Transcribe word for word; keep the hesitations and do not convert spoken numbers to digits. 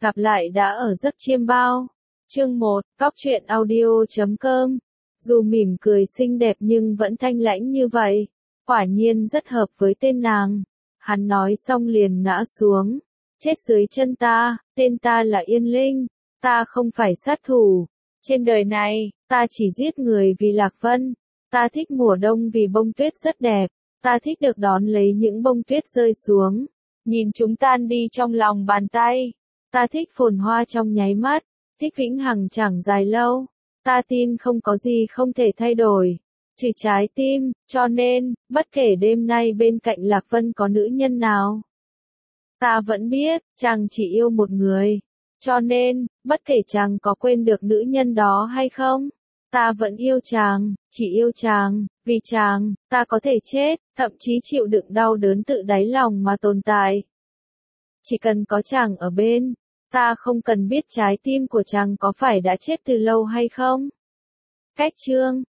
Gặp lại đã ở giấc chiêm bao. Chương một, Cóc truyện audio chấm com. Dù mỉm cười xinh đẹp nhưng vẫn thanh lãnh như vậy. Quả nhiên rất hợp với tên nàng. Hắn nói xong liền ngã xuống. Chết dưới chân ta, tên ta là Yên Linh. Ta không phải sát thủ. Trên đời này, ta chỉ giết người vì Lạc Vân. Ta thích mùa đông vì bông tuyết rất đẹp. Ta thích được đón lấy những bông tuyết rơi xuống. Nhìn chúng tan đi trong lòng bàn tay. Ta thích phồn hoa trong nháy mắt. Thích vĩnh hằng chẳng dài lâu. Ta tin không có gì không thể thay đổi. Trừ trái tim, cho nên, bất kể đêm nay bên cạnh Lạc Vân có nữ nhân nào. Ta vẫn biết, chàng chỉ yêu một người. Cho nên, bất kể chàng có quên được nữ nhân đó hay không, ta vẫn yêu chàng, chỉ yêu chàng, vì chàng, ta có thể chết, thậm chí chịu đựng đau đớn tự đáy lòng mà tồn tại. Chỉ cần có chàng ở bên, ta không cần biết trái tim của chàng có phải đã chết từ lâu hay không. Cách chương